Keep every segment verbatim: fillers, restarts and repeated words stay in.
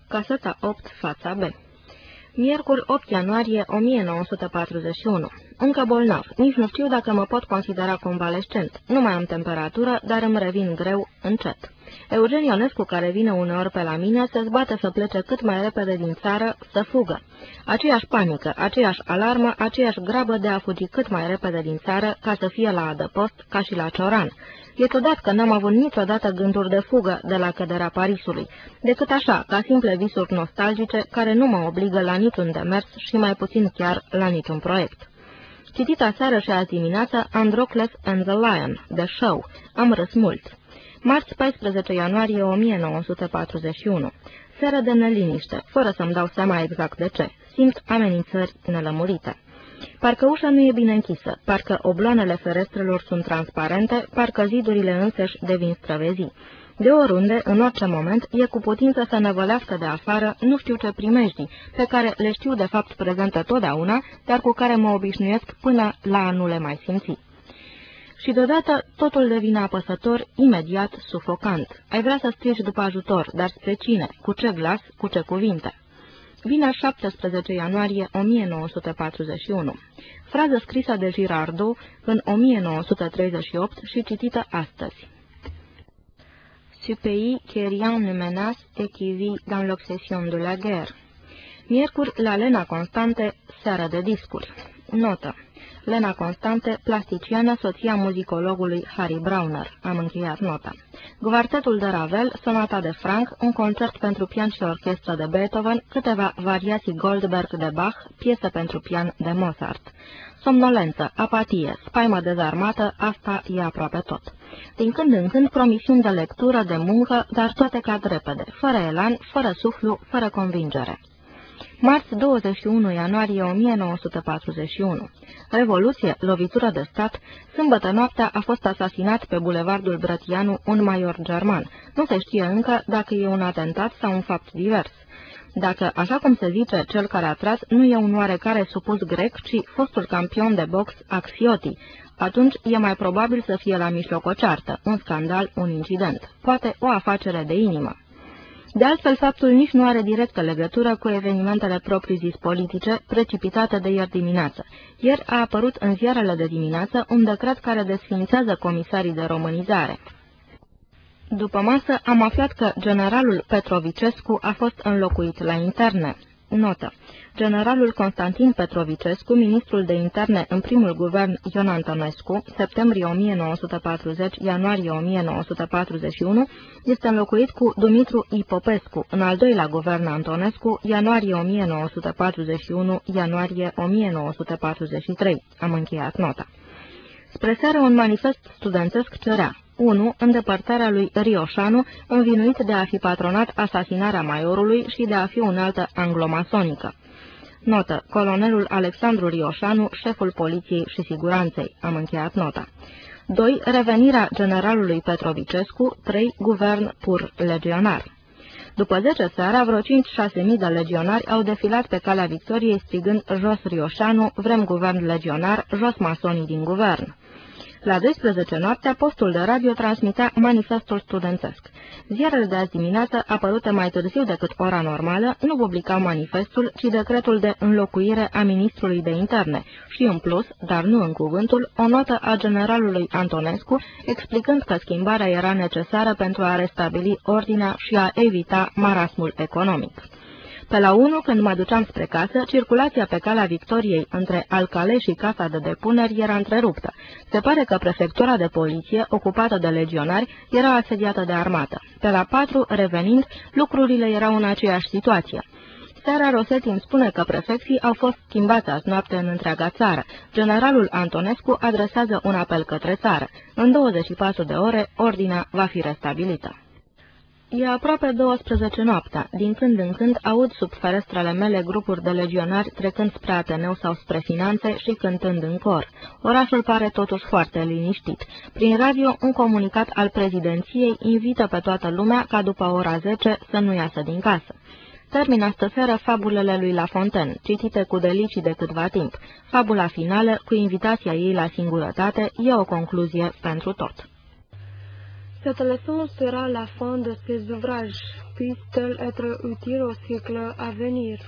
Caseta opt, fața B. Miercuri, opt ianuarie o mie nouă sute patruzeci și unu. Încă bolnav. Nici nu știu dacă mă pot considera convalescent. Nu mai am temperatură, dar îmi revin greu, încet. Eugen Ionescu, care vine uneori pe la mine, se zbate să plece cât mai repede din țară, să fugă. Aceeași panică, aceeași alarmă, aceeași grabă de a fugi cât mai repede din țară, ca să fie la adăpost, ca și la Cioran. E ciudat că n-am avut niciodată gânduri de fugă de la căderea Parisului, decât așa, ca simple visuri nostalgice, care nu mă obligă la niciun demers și mai puțin chiar la niciun proiect. Citit aseară și azi dimineață Androcles and the Lion, The Show. Am râs mult. Marți, paisprezece ianuarie o mie nouă sute patruzeci și unu. Seară de neliniște, fără să-mi dau seama exact de ce. Simt amenințări nelămurite. Parcă ușa nu e bine închisă, parcă obloanele ferestrelor sunt transparente, parcă zidurile însăși devin străvezii. De oriunde, în orice moment, e cu putință să năvălească de afară nu știu ce primejdii, pe care le știu de fapt prezente totdeauna, dar cu care mă obișnuiesc până la a nu le mai simți. Și deodată totul devine apăsător, imediat sufocant. Ai vrea să strigi după ajutor, dar spre cine, cu ce glas, cu ce cuvinte? Vineri, șaptesprezece ianuarie o mie nouă sute patruzeci și unu. Frază scrisă de Girardot în o mie nouă sute treizeci și opt și citită astăzi. Ce pays que rien ne menace et qui vit dans l'obsession de la guerre. Miercuri, la Lena Constante, seară de discuri. Notă. Lena Constante, plasticiană, soția muzicologului Harry Brauner. Am încheiat nota. Quartetul de Ravel, sonata de Franck, un concert pentru pian și orchestră de Beethoven, câteva variații Goldberg de Bach, piese pentru pian de Mozart. Somnolență, apatie, spaimă dezarmată, asta e aproape tot. Din când în când promisiuni de lectură, de muncă, dar toate cad repede, fără elan, fără suflu, fără convingere. Marți, douăzeci și unu ianuarie o mie nouă sute patruzeci și unu. Revoluție, lovitură de stat, sâmbătă noaptea a fost asasinat pe bulevardul Brătianu un major german. Nu se știe încă dacă e un atentat sau un fapt divers. Dacă, așa cum se zice, cel care a tras nu e un oarecare supus grec, ci fostul campion de box Axioti, atunci e mai probabil să fie la mijloc o ceartă, un scandal, un incident, poate o afacere de inimă. De altfel, faptul nici nu are directă legătură cu evenimentele propriu-zis politice, precipitate de ieri dimineață. Ieri a apărut în ziarele de dimineață un decret care desființează comisarii de românizare. După masă am aflat că generalul Petrovicescu a fost înlocuit la interne. Notă. Generalul Constantin Petrovicescu, ministrul de interne în primul guvern Ion Antonescu, septembrie o mie nouă sute patruzeci - ianuarie o mie nouă sute patruzeci și unu, este înlocuit cu Dumitru I. Popescu, în al doilea guvern Antonescu, ianuarie o mie nouă sute patruzeci și unu - ianuarie o mie nouă sute patruzeci și trei. Am încheiat nota. Spre seară, un manifest studențesc cerea: unu. Îndepărtarea lui Rioșanu, învinuit de a fi patronat asasinarea maiorului și de a fi unealtă anglomasonică. Notă. Colonelul Alexandru Rioșanu, șeful poliției și siguranței. Am încheiat nota. doi. Revenirea generalului Petrovicescu. trei. Guvern pur legionar. După zece seara, vreo cinci șase mii de legionari au defilat pe calea Victoriei strigând jos Rioșanu, vrem guvern legionar, jos masonii din guvern. La douăsprezece noaptea, postul de radio transmitea manifestul studențesc. Ziarele de azi dimineață, apărute mai târziu decât ora normală, nu publicau manifestul, ci decretul de înlocuire a ministrului de interne și, în plus, dar nu în cuvântul, o notă a generalului Antonescu, explicând că schimbarea era necesară pentru a restabili ordinea și a evita marasmul economic. Pe la unu, când mă duceam spre casă, circulația pe calea Victoriei între Alcalei și Casa de Depuneri era întreruptă. Se pare că prefectura de poliție, ocupată de legionari, era asediată de armată. Pe la patru, revenind, lucrurile erau în aceeași situație. Seara, Rosetti îmi spune că prefecții au fost schimbați azi noapte în întreaga țară. Generalul Antonescu adresează un apel către țară. În douăzeci și patru de ore, ordinea va fi restabilită. E aproape douăsprezece noaptea. Din când în când aud sub ferestrele mele grupuri de legionari trecând spre Ateneu sau spre Finanțe și cântând în cor. Orașul pare totuși foarte liniștit. Prin radio, un comunicat al prezidenției invită pe toată lumea ca după ora zece să nu iasă din casă. Termin astă seară fabulele lui La Fontaine, citite cu delicii de câtva timp. Fabula finală, cu invitația ei la singurătate, e o concluzie pentru tot. Cette leçon sera la fin de ces ouvrages, puisse-t-elle être utile au siècle à venir.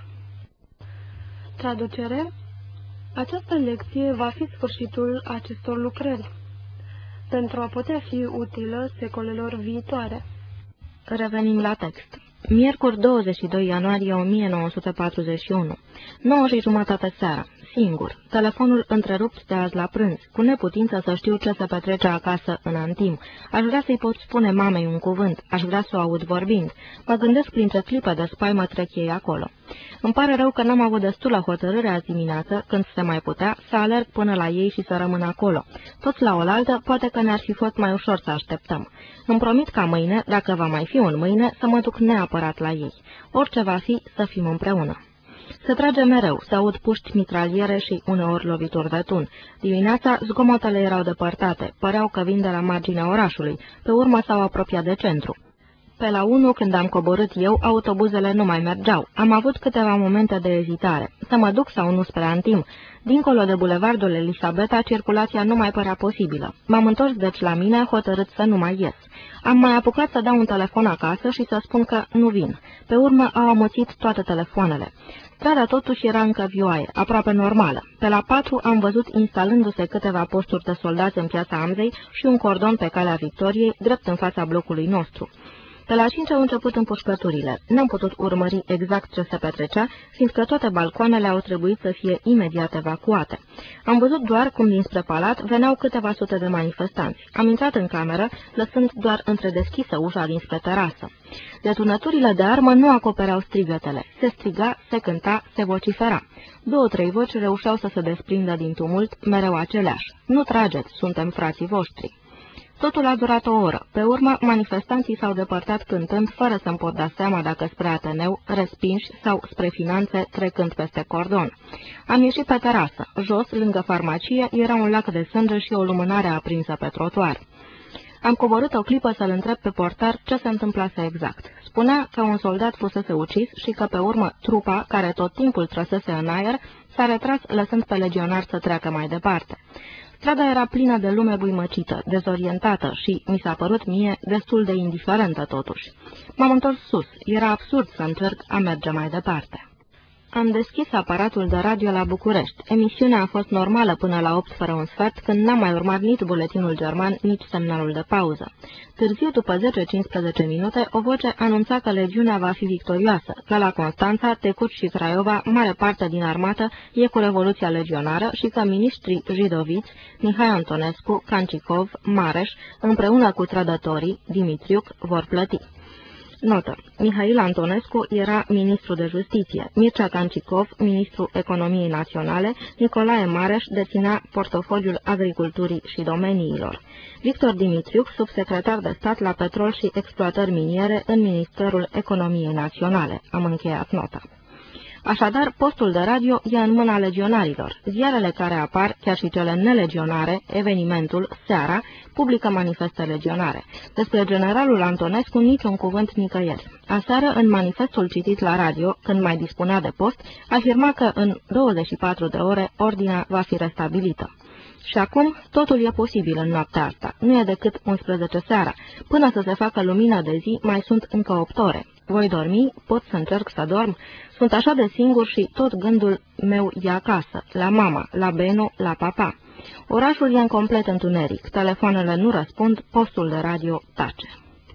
Traducere. Această lecție va fi sfârșitul acestor lucrări, pentru a putea fi utilă secolelor viitoare. Revenim la text. Miercuri douăzeci și doi ianuarie o mie nouă sute patruzeci și unu. nouă și jumătate seara. Singur. Telefonul întrerupt de azi la prânz. Cu neputință să știu ce se petrece acasă în Antim. Aș vrea să-i pot spune mamei un cuvânt. Aș vrea să o aud vorbind. Mă gândesc prin ce clipe de spaimă trec ei acolo. Îmi pare rău că n-am avut destulă hotărâre azi dimineață, când se mai putea, să alerg până la ei și să rămân acolo. Toți la oaltă, poate că ne-ar fi fost mai ușor să așteptăm. Îmi promit ca mâine, dacă va mai fi un mâine, să mă duc neapărat la ei. Orice va fi, să fim împreună. Se trage mereu, se aud puști mitraliere și uneori lovituri de tun. Dimineața, zgomotele erau depărtate, păreau că vin de la marginea orașului, pe urmă s-au apropiat de centru. Pe la unu, când am coborât eu, autobuzele nu mai mergeau. Am avut câteva momente de ezitare. Să mă duc sau nu spre Antim. Dincolo de bulevardul Elisabeta, circulația nu mai părea posibilă. M-am întors deci la mine, hotărât să nu mai ies. Am mai apucat să dau un telefon acasă și să spun că nu vin. Pe urmă au amuțit toate telefoanele. Strada totuși era încă vioaie, aproape normală. Pe la patru am văzut instalându-se câteva posturi de soldați în piața Amzei și un cordon pe calea Victoriei, drept în fața blocului nostru. Pe la cinci au început împușcăturile. N-am putut urmări exact ce se petrecea, fiindcă toate balcoanele au trebuit să fie imediat evacuate. Am văzut doar cum dinspre palat veneau câteva sute de manifestanți. Am intrat în cameră, lăsând doar întredeschisă ușa dinspre terasă. Detunăturile de armă nu acopereau strigătele. Se striga, se cânta, se vocifera. Două-trei voci reușeau să se desprindă din tumult, mereu aceleași. Nu trageți, suntem frații voștri. Totul a durat o oră. Pe urmă, manifestanții s-au depărtat cântând, fără să-mi pot da seama dacă spre Ateneu, respinși, sau spre finanțe, trecând peste cordon. Am ieșit pe terasă. Jos, lângă farmacie, era un lac de sânge și o lumânare aprinsă pe trotuar. Am coborât o clipă să-l întreb pe portar ce se întâmplase exact. Spunea că un soldat fusese ucis și că pe urmă trupa, care tot timpul trăsese în aer, s-a retras lăsând pe legionar să treacă mai departe. Strada era plină de lume buimăcită, dezorientată și, mi s-a părut mie, destul de indiferentă totuși. M-am întors sus. Era absurd să încerc a merge mai departe. Am deschis aparatul de radio la București. Emisiunea a fost normală până la opt fără un sfert, când n-am mai urmat nici buletinul german, nici semnalul de pauză. Târziu, după zece-cincisprezece minute, o voce anunța că legiunea va fi victorioasă, că la Constanța, Tecuci și Craiova, mare parte din armată e cu Revoluția legionară și că miniștrii jidoviți, Mihai Antonescu, Cancicov, Mareș, împreună cu trădătorii, Dimitriuc, vor plăti. Notă. Mihail Antonescu era ministru de justiție, Mircea Cancicov, ministru economiei naționale, Nicolae Mareș deținea portofoliul agriculturii și domeniilor. Victor Dimitriuc, subsecretar de stat la petrol și exploatări miniere în Ministerul Economiei Naționale. Am încheiat nota. Așadar, postul de radio e în mâna legionarilor. Ziarele care apar, chiar și cele nelegionare, Evenimentul, Seara, publică manifeste legionare. Despre generalul Antonescu niciun cuvânt nicăieri. Aseară, în manifestul citit la radio, când mai dispunea de post, afirma că în douăzeci și patru de ore ordinea va fi restabilită. Și acum, totul e posibil în noaptea asta. Nu e decât unsprezece seara. Până să se facă lumină de zi, mai sunt încă opt ore. Voi dormi? Pot să încerc să dorm? Sunt așa de singur și tot gândul meu e acasă, la mama, la Beno, la papa. Orașul e în complet întuneric, telefoanele nu răspund, postul de radio tace.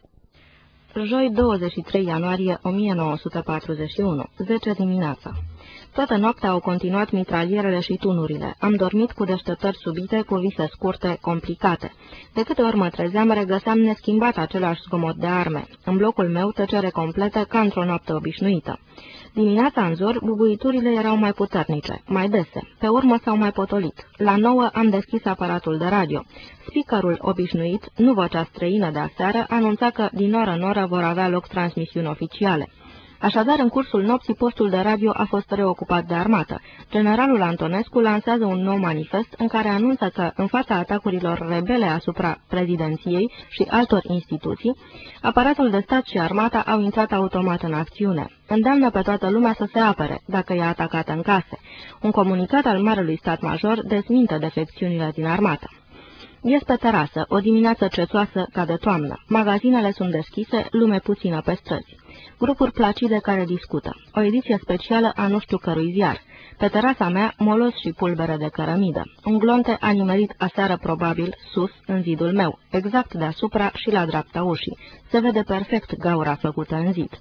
Joi douăzeci și trei ianuarie o mie nouă sute patruzeci și unu, zece dimineața. Toată noaptea au continuat mitralierele și tunurile. Am dormit cu deșteptări subite, cu vise scurte, complicate. De câte ori mă trezeam, regăseam neschimbat același zgomot de arme. În blocul meu, tăcere completă, ca într-o noapte obișnuită. Dimineața în zor, bubuiturile erau mai puternice, mai dese. Pe urmă s-au mai potolit. La nouă am deschis aparatul de radio. Speakerul obișnuit, nu vocea străină de aseară, anunța că din oră în oră vor avea loc transmisiuni oficiale. Așadar, în cursul nopții, postul de radio a fost reocupat de armată. Generalul Antonescu lansează un nou manifest în care anunță că, în fața atacurilor rebele asupra prezidenției și altor instituții, aparatul de stat și armata au intrat automat în acțiune. Îndeamnă pe toată lumea să se apere, dacă e atacată în case. Un comunicat al Marelui Stat Major dezminte defecțiunile din armată. Ies pe terasă, o dimineață cețoasă ca de toamnă. Magazinele sunt deschise, lume puțină pe străzi. Grupuri placide care discută. O ediție specială a nu știu cărui ziar. Pe terasa mea, molos și pulbere de cărămidă. Un glonte a nimerit aseară probabil sus, în zidul meu, exact deasupra și la dreapta ușii. Se vede perfect gaura făcută în zid.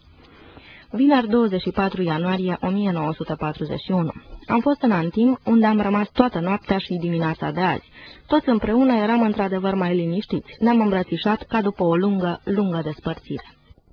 Vineri douăzeci și patru ianuarie o mie nouă sute patruzeci și unu. Am fost în Antim, unde am rămas toată noaptea și dimineața de azi. Toți împreună eram într-adevăr mai liniștiți. Ne-am îmbrățișat ca după o lungă, lungă despărțire.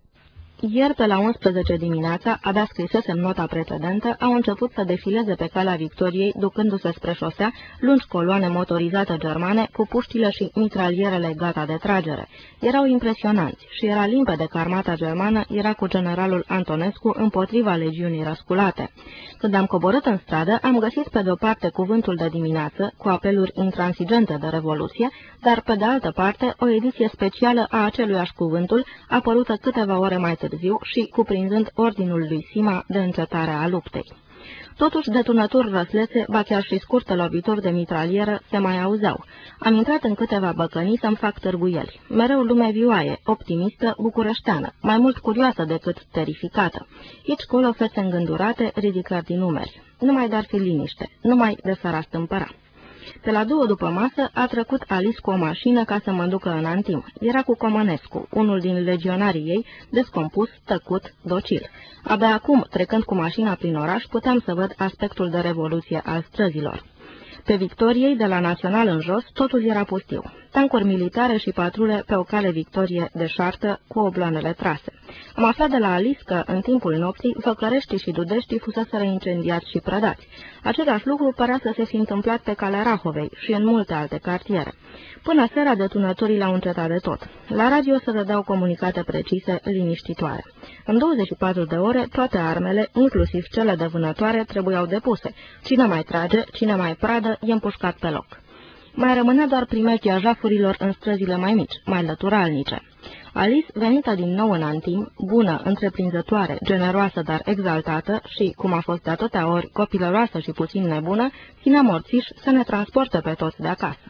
Ieri, pe la unsprezece dimineața, abia scrisesem nota precedentă, au început să defileze pe calea Victoriei, ducându-se spre șosea, lungi coloane motorizate germane, cu puștile și mitralierele gata de tragere. Erau impresionanți și era limpede că armata germană era cu generalul Antonescu împotriva legiunii răsculate. Când am coborât în stradă, am găsit pe de-o parte cuvântul de dimineață, cu apeluri intransigente de revoluție, dar pe de altă parte o ediție specială a aceluiași cuvântul, apărută câteva ore mai târziu și cuprinzând ordinul lui Sima de încetare a luptei. Totuși, detunături răslețe, ba chiar și scurte lovituri de mitralieră se mai auzeau. Am intrat în câteva băcănii să-mi fac târguieli. Mereu lume vioaie, optimistă, bucureșteană, mai mult curioasă decât terificată. Aici colo fețe îngândurate, ridicări din numeri. Numai de-ar fi liniște, numai de s-ar astâmpăra. Pe la două după masă a trecut Alice cu o mașină ca să mă ducă în Antim. Era cu Comănescu, unul din legionarii ei, descompus, tăcut, docil. Abia acum, trecând cu mașina prin oraș, puteam să văd aspectul de revoluție al străzilor. Pe Victoriei, de la Național în jos, totul era pustiu. Tancuri militare și patrule pe o cale Victorie deșartă cu obloanele trase. Am aflat de la Alice că, în timpul nopții, Făcăreștii și Dudeștii fuseseră incendiați și prădați. Același lucru părea să se fi întâmplat pe calea Rahovei și în multe alte cartiere. Până seara detunătorii l-au încetat de tot. La radio se dădeau comunicate precise, liniștitoare. În douăzeci și patru de ore, toate armele, inclusiv cele de vânătoare, trebuiau depuse. Cine mai trage, cine mai pradă, e împușcat pe loc. Mai rămânea doar primejdia jafurilor în străzile mai mici, mai lăturalnice. Alice, venită din nou în Antim, bună, întreprinzătoare, generoasă, dar exaltată și, cum a fost de atâtea ori, copilăroasă și puțin nebună, ținea morțiș să ne transporte pe toți de acasă.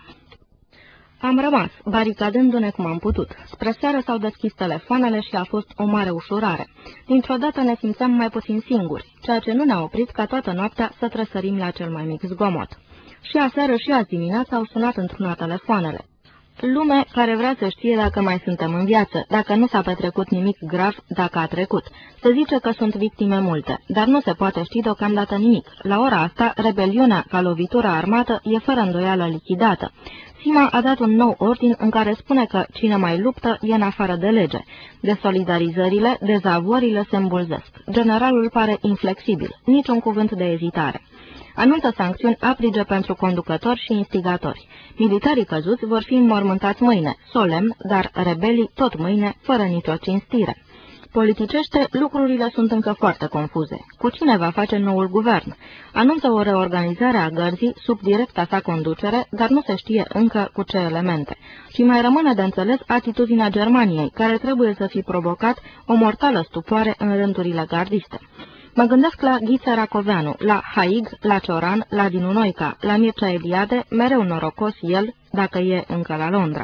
Am rămas, baricadându-ne cum am putut. Spre seară s-au deschis telefoanele și a fost o mare ușurare. Dintr-o dată ne simțeam mai puțin singuri, ceea ce nu ne-a oprit ca toată noaptea să trăsărim la cel mai mic zgomot. Și aseară și azi dimineața au sunat într-una telefoanele. Lume care vrea să știe dacă mai suntem în viață, dacă nu s-a petrecut nimic grav, dacă a trecut. Se zice că sunt victime multe, dar nu se poate ști deocamdată nimic. La ora asta, rebeliunea ca lovitură armată e fără îndoială lichidată. Sima a dat un nou ordin în care spune că cine mai luptă e în afară de lege. Desolidarizările, dezavorile se îmbulzesc. Generalul pare inflexibil, niciun cuvânt de ezitare. Anunță sancțiuni aprige pentru conducători și instigatori. Militarii căzuți vor fi înmormântați mâine, solemn, dar rebelii tot mâine, fără nicio cinstire. Politicește, lucrurile sunt încă foarte confuze. Cu cine va face noul guvern? Anunță o reorganizare a gărzii sub directa sa conducere, dar nu se știe încă cu ce elemente. Și mai rămâne de înțeles atitudinea Germaniei, care trebuie să fi provocat o mortală stupoare în rândurile gardiste. Mă gândesc la Ghiță Racoveanu, la Haig, la Cioran, la Dinu Noica, la Mircea Eliade, mereu norocos el, dacă e încă la Londra.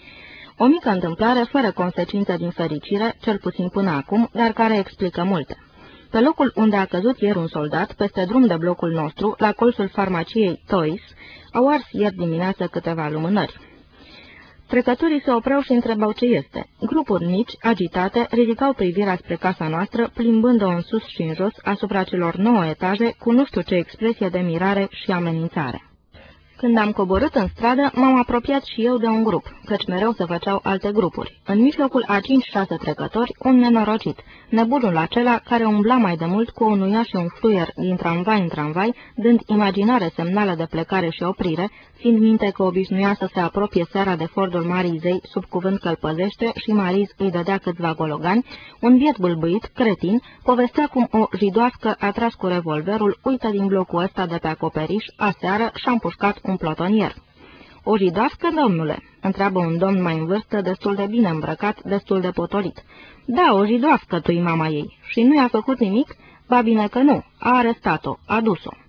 O mică întâmplare fără consecințe din fericire, cel puțin până acum, dar care explică multe. Pe locul unde a căzut ieri un soldat, peste drum de blocul nostru, la colțul farmaciei Toys, au ars ieri dimineață câteva lumânări. Trecătorii se opreau și întrebau ce este. Grupuri mici, agitate, ridicau privirea spre casa noastră, plimbând-o în sus și în jos asupra celor nouă etaje, cu nu știu ce expresie de mirare și amenințare. Când am coborât în stradă, m-am apropiat și eu de un grup, căci mereu se făceau alte grupuri. În mijlocul a cinci-șase trecători, un nenorocit, nebunul acela care umbla mai de mult cu o nuia și un fluier din tramvai în tramvai, dând imaginare semnală de plecare și oprire, țin minte că obișnuia să se apropie seara de fordul Marii Zei sub cuvânt că îl păzește și Mariz îi dădea câțiva gologani, un biet bâlbâit, cretin, povestea cum o jidoască a tras cu revolverul, uită din blocul ăsta de pe acoperiș, aseară și-a împușcat un plotonier. O jidoască, domnule?" întreabă un domn mai în vârstă, destul de bine îmbrăcat, destul de potolit. Da, o jidoască, tu-i mama ei. Și nu i-a făcut nimic? Ba bine că nu. A arestat-o, a dus-o."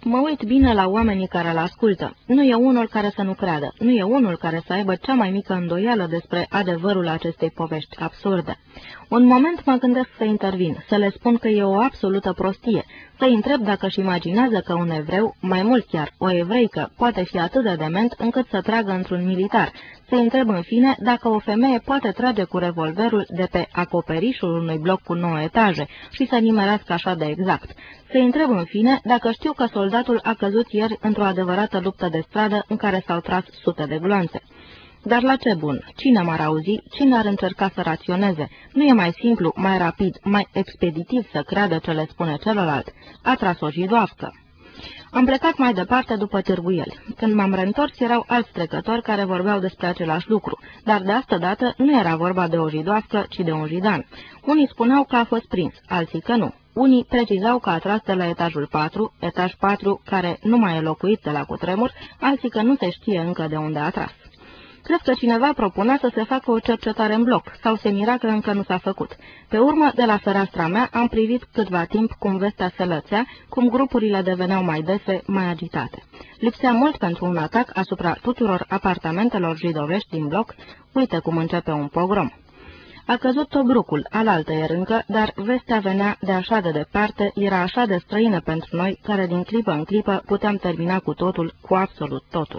Mă uit bine la oamenii care îl ascultă. Nu e unul care să nu creadă, nu e unul care să aibă cea mai mică îndoială despre adevărul acestei povești absurde. Un moment mă gândesc să intervin, să le spun că e o absolută prostie, să-i întreb dacă își imaginează că un evreu, mai mult chiar o evreică, poate fi atât de dement încât să tragă într-un militar, să-i întreb în fine dacă o femeie poate trage cu revolverul de pe acoperișul unui bloc cu nouă etaje și să nimerească așa de exact. Să-i întreb în fine dacă știu că soldatul a căzut ieri într-o adevărată luptă de stradă în care s-au tras sute de gloanțe. Dar la ce bun? Cine m-ar auzi? Cine ar încerca să raționeze? Nu e mai simplu, mai rapid, mai expeditiv să creadă ce le spune celălalt? A tras o jidoafcă. Am plecat mai departe după târguieli. Când m-am reîntors, erau alți trecători care vorbeau despre același lucru, dar de asta dată nu era vorba de o jidoafcă, ci de un jidan. Unii spuneau că a fost prins, alții că nu. Unii precizau că a tras de la etajul patru, etaj patru care nu mai e locuit de la cutremur, alții că nu se știe încă de unde a tras. Cred că cineva propunea să se facă o cercetare în bloc, sau se mira că încă nu s-a făcut. Pe urmă, de la fereastra mea, am privit câtva timp cum vestea se lățea, cum grupurile deveneau mai dese, mai agitate. Lipsea mult pentru un atac asupra tuturor apartamentelor jidovești din bloc. Uite cum începe un pogrom. A căzut Tobrucul, alaltăieri încă, dar vestea venea de așa de departe, era așa de străină pentru noi, care din clipă în clipă puteam termina cu totul, cu absolut totul.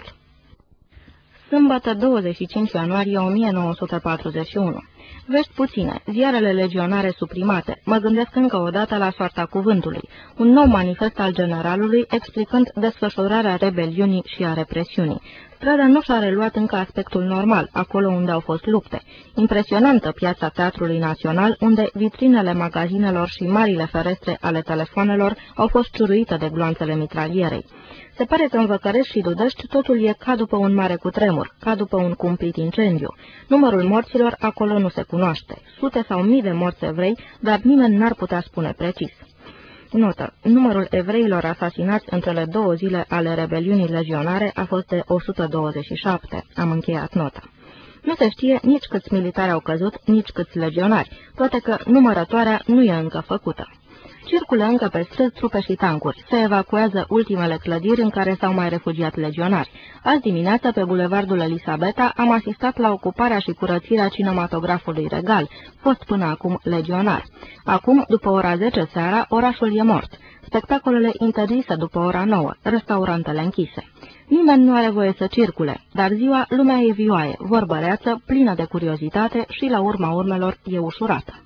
Sâmbătă, douăzeci și cinci ianuarie o mie nouă sute patruzeci și unu. Vești puține, ziarele legionare suprimate, mă gândesc încă o dată la soarta cuvântului, un nou manifest al generalului explicând desfășurarea rebeliunii și a represiunii. Strada nu și-a reluat încă aspectul normal, acolo unde au fost lupte. Impresionantă piața Teatrului Național, unde vitrinele magazinelor și marile ferestre ale telefonelor au fost ciuruite de gloanțele mitralierei. Se pare că în Văcărești și Dudești totul e ca după un mare cutremur, ca după un cumplit incendiu. Numărul morților acolo nu se cunoaște. Sute sau mii de morți evrei, dar nimeni n-ar putea spune precis. Notă. Numărul evreilor asasinați în cele două zile ale rebeliunii legionare a fost de o sută douăzeci și șapte. Am încheiat nota. Nu se știe nici câți militari au căzut, nici câți legionari, toate că numărătoarea nu e încă făcută. Circulă încă pe străzi trupe și tancuri. Se evacuează ultimele clădiri în care s-au mai refugiat legionari. Azi dimineață, pe bulevardul Elisabeta, am asistat la ocuparea și curățirea cinematografului Regal, fost până acum legionar. Acum, după ora zece seara, orașul e mort. Spectacolele interzise după ora nouă, restaurantele închise. Nimeni nu are voie să circule, dar ziua lumea e vioaie, vorbăreață, plină de curiozitate și, la urma urmelor, e ușurată.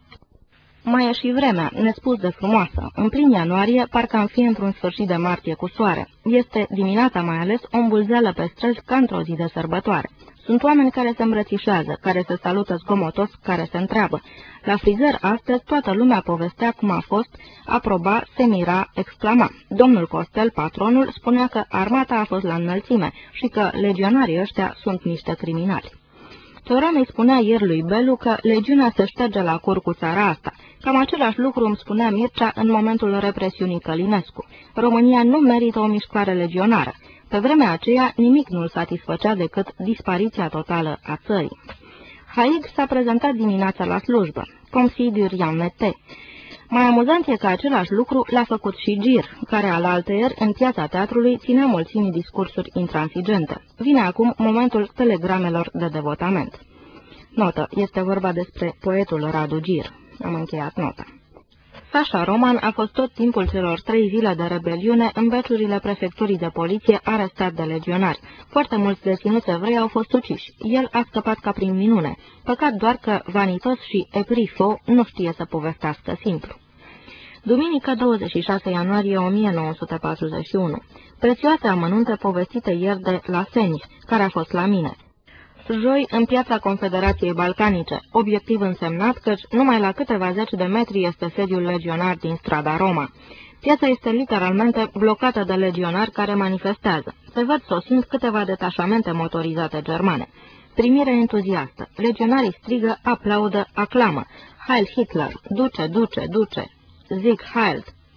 Mai e și vremea, nespus de frumoasă. În plin ianuarie, parcă am fi într-un sfârșit de martie cu soare. Este, dimineața mai ales, o îmbulzeală pe străzi ca într-o zi de sărbătoare. Sunt oameni care se îmbrățișează, care se salută zgomotos, care se întreabă. La frizer astăzi toată lumea povestea cum a fost, aproba, se mira, exclama. Domnul Costel, patronul, spunea că armata a fost la înălțime și că legionarii ăștia sunt niște criminali. Cioran îi spunea ieri lui Belu că legiunea se șterge la cur cu țara asta. Cam același lucru îmi spunea Mircea în momentul represiunii Călinescu. România nu merită o mișcare legionară. Pe vremea aceea nimic nu îl satisfăcea decât dispariția totală a țării. Haig s-a prezentat dimineața la slujbă. Comme si de rien n'était. Mai amuzant e că același lucru l-a făcut și Gir, care alaltăieri în piața teatrului ținea mulțimii discursuri intransigente. Vine acum momentul telegramelor de devotament. Notă. Este vorba despre poetul Radu Gir. Am încheiat nota. Sașa Roman a fost tot timpul celor trei zile de rebeliune în beciurile prefecturii de poliție arestat de legionari. Foarte mulți deținuți evrei au fost uciși. El a scăpat ca prin minune. Păcat doar că vanitos și eprifo nu știe să povestească simplu. Duminică douăzeci și șase ianuarie o mie nouă sute patruzeci și unu. Prețioase amănunte povestite ieri de la Seni, care a fost la mine. Joi, în piața Confederației Balcanice, obiectiv însemnat căci numai la câteva zeci de metri este sediul legionar din strada Roma. Piața este literalmente blocată de legionari care manifestează. Se văd sosind câteva detașamente motorizate germane. Primire entuziastă. Legionarii strigă, aplaudă, aclamă. Heil Hitler! Duce, duce, duce! Sieg Heil!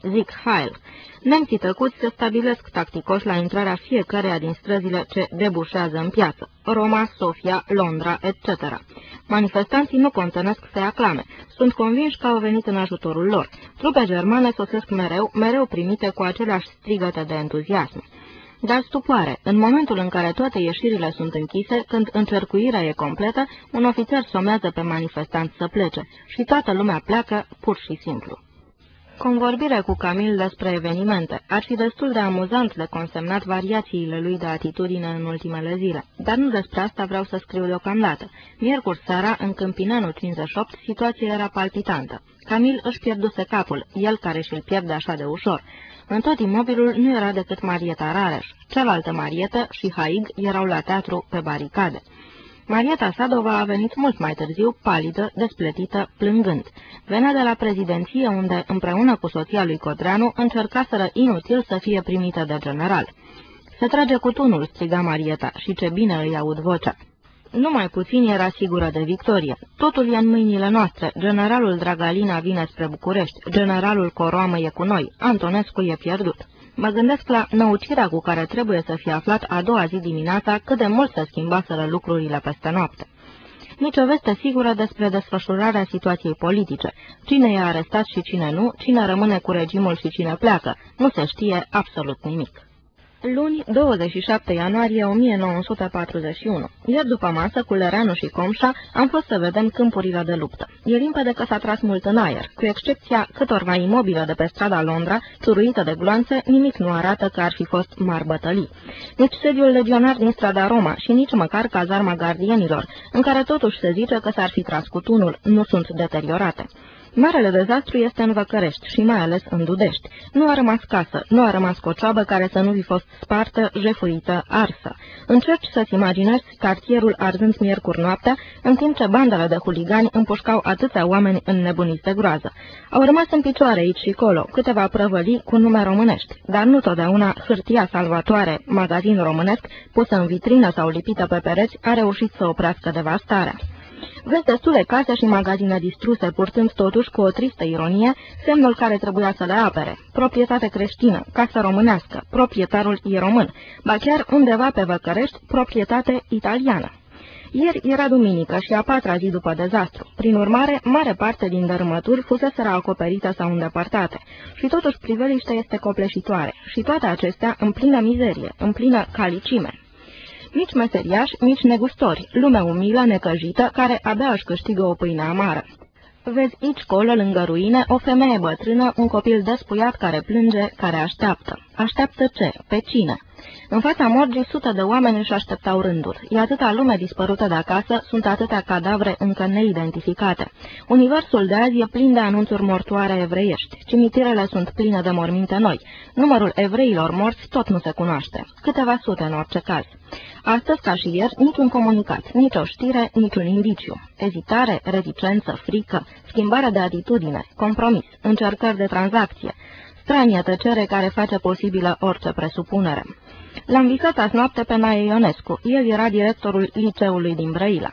zic Heil. Nemții tăcuți se stabilesc tacticos la intrarea fiecăreia din străzile ce debușează în piață, Roma, Sofia, Londra, et cetera. Manifestanții nu contenesc să-i aclame, sunt convinși că au venit în ajutorul lor. Trupe germane sosesc mereu, mereu primite cu aceleași strigăte de entuziasm. Dar stupoare, în momentul în care toate ieșirile sunt închise, când încercuirea e completă, un ofițer somează pe manifestanți să plece și toată lumea pleacă pur și simplu. Convorbire cu Camille despre evenimente. Ar fi destul de amuzant de consemnat variațiile lui de atitudine în ultimele zile, dar nu despre asta vreau să scriu deocamdată. Miercuri seara, în Câmpinanul cincizeci și opt, situația era palpitantă. Camille își pierduse capul, el care și-l pierde așa de ușor. În tot imobilul nu era decât Marieta Rareș. Cealaltă Marietă și Haig erau la teatru pe baricade. Marieta Sadova a venit mult mai târziu, palidă, despletită, plângând. Venea de la prezidenție, unde, împreună cu soția lui Codreanu, încercaseră inutil să fie primită de general. Se trage cu tunul, striga Marieta, și ce bine îi aud vocea. Numai puțin era sigură de victorie. Totul e în mâinile noastre. Generalul Dragalina vine spre București. Generalul Coroamă e cu noi. Antonescu e pierdut. Mă gândesc la năucirea cu care trebuie să fie aflat a doua zi dimineața cât de mult se schimbaseră lucrurile peste noapte. Nici o veste sigură despre desfășurarea situației politice. Cine e arestat și cine nu, cine rămâne cu regimul și cine pleacă. Nu se știe absolut nimic. Luni, douăzeci și șapte ianuarie o mie nouă sute patruzeci și unu. Ieri după masă, cu Leranu și Comșa, am fost să vedem câmpurile de luptă. E limpede că s-a tras mult în aer. Cu excepția câtorva imobile de pe strada Londra, turuită de gloanțe, nimic nu arată că ar fi fost mari bătălii. Nici sediul legionar din strada Roma și nici măcar cazarma gardienilor, în care totuși se zice că s-ar fi tras cu tunul, nu sunt deteriorate. Marele dezastru este în Văcărești și mai ales în Dudești. Nu a rămas casă, nu a rămas cocioabă care să nu fi fost spartă, jefuită, arsă. Încerci să-ți imaginezi cartierul arzând miercuri noaptea, în timp ce bandele de huligani împușcau atâția oameni înnebuniți de groază. Au rămas în picioare aici și colo câteva prăvălii cu nume românești, dar nu totdeauna hârtia salvatoare, magazin românesc, pusă în vitrină sau lipită pe pereți, a reușit să oprească devastarea. Vezi destule case și magazine distruse, purtând totuși cu o tristă ironie semnul care trebuia să le apere. Proprietate creștină, casă românească, proprietarul e român, ba chiar undeva pe Văcărești, proprietate italiană. Ieri era duminică și a patra zi după dezastru. Prin urmare, mare parte din dărâmături fuseseră acoperite sau îndepărtate. Și totuși priveliștea este copleșitoare. Și toate acestea în plină mizerie, în plină calicime. Nici meseriași, nici negustori, lume umilă, necăjită, care abia își câștigă o pâine amară. Vezi aici colo, lângă ruine, o femeie bătrână, un copil despuiat care plânge, care așteaptă. Așteaptă ce? Pe cine? În fața morgii, sute de oameni își așteptau rândul. E atâta lume dispărută de acasă, sunt atâtea cadavre încă neidentificate. Universul de azi e plin de anunțuri mortoare evreiești. Cimitirele sunt pline de morminte noi. Numărul evreilor morți tot nu se cunoaște. Câteva sute în orice caz. Astăzi, ca și ieri, niciun comunicat, nici o știre, niciun indiciu. Ezitare, reticență, frică, schimbare de atitudine, compromis, încercări de tranzacție. Stranie tăcere care face posibilă orice presupunere. L-am visat azi noapte pe Nae Ionescu. El era directorul liceului din Brăila.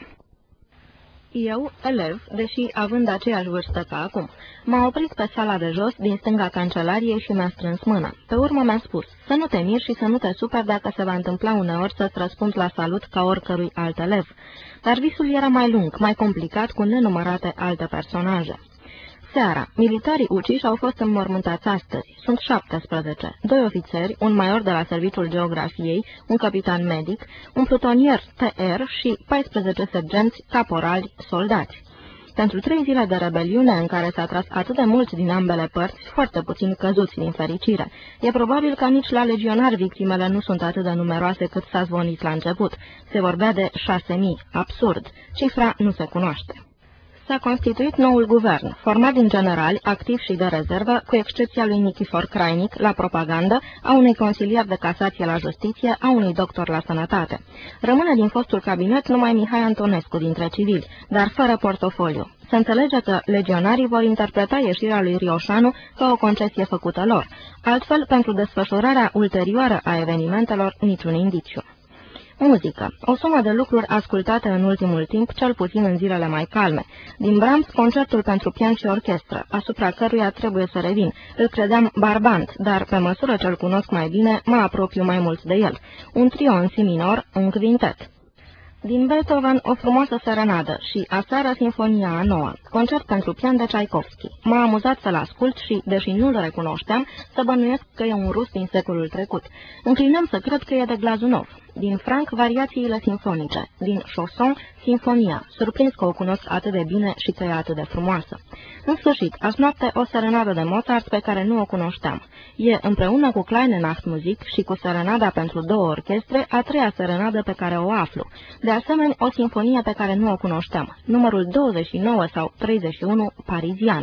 Eu, elev, deși având aceeași vârstă ca acum, m-a oprit pe sala de jos din stânga cancelariei și mi-a strâns mâna. Pe urmă mi-a spus, să nu te miri și să nu te superi dacă se va întâmpla uneori să-ți răspunzi la salut ca oricărui alt elev. Dar visul era mai lung, mai complicat, cu nenumărate alte personaje. Seara, militarii uciși au fost înmormântați astăzi. Sunt șaptesprezece. Doi ofițeri, un major de la Serviciul Geografiei, un capitan medic, un plutonier T R și paisprezece sergenți, caporali, soldați. Pentru trei zile de rebeliune în care s-a tras atât de mult din ambele părți, foarte puțin căzuți din fericire. E probabil că nici la legionari victimele nu sunt atât de numeroase cât s-a zvonit la început. Se vorbea de șase mii. Absurd. Cifra nu se cunoaște. S-a constituit noul guvern, format din generali, activi și de rezervă, cu excepția lui Nichifor Crainic, la propagandă, a unui consilier de casație la justiție, a unui doctor la sănătate. Rămâne din fostul cabinet numai Mihai Antonescu dintre civili, dar fără portofoliu. Se înțelege că legionarii vor interpreta ieșirea lui Rioșanu ca o concesie făcută lor. Altfel, pentru desfășurarea ulterioară a evenimentelor, niciun indiciu. Muzică. O sumă de lucruri ascultate în ultimul timp, cel puțin în zilele mai calme. Din Brahms, concertul pentru pian și orchestră, asupra căruia trebuie să revin. Îl credeam barbant, dar pe măsură ce îl cunosc mai bine, mă apropiu mai mult de el. Un trio în si minor, un quintet. Din Beethoven, o frumoasă serenadă și aseară Sinfonia a noua, concert pentru pian de Tchaikovsky. M-a amuzat să-l ascult și, deși nu-l recunoșteam, să bănuiesc că e un rus din secolul trecut. Înclinăm să cred că e de Glazunov. Din Frank, variațiile sinfonice. Din Chausson, Sinfonia, surprins că o cunosc atât de bine și că e atât de frumoasă. În sfârșit, azi noapte o serenadă de Mozart pe care nu o cunoșteam. E, împreună cu Kleine Nachtmusik și cu serenada pentru două orchestre, a treia serenadă pe care o aflu. De asemenea, o sinfonie pe care nu o cunoșteam, numărul douăzeci și nouă sau treizeci și unu, pariziană.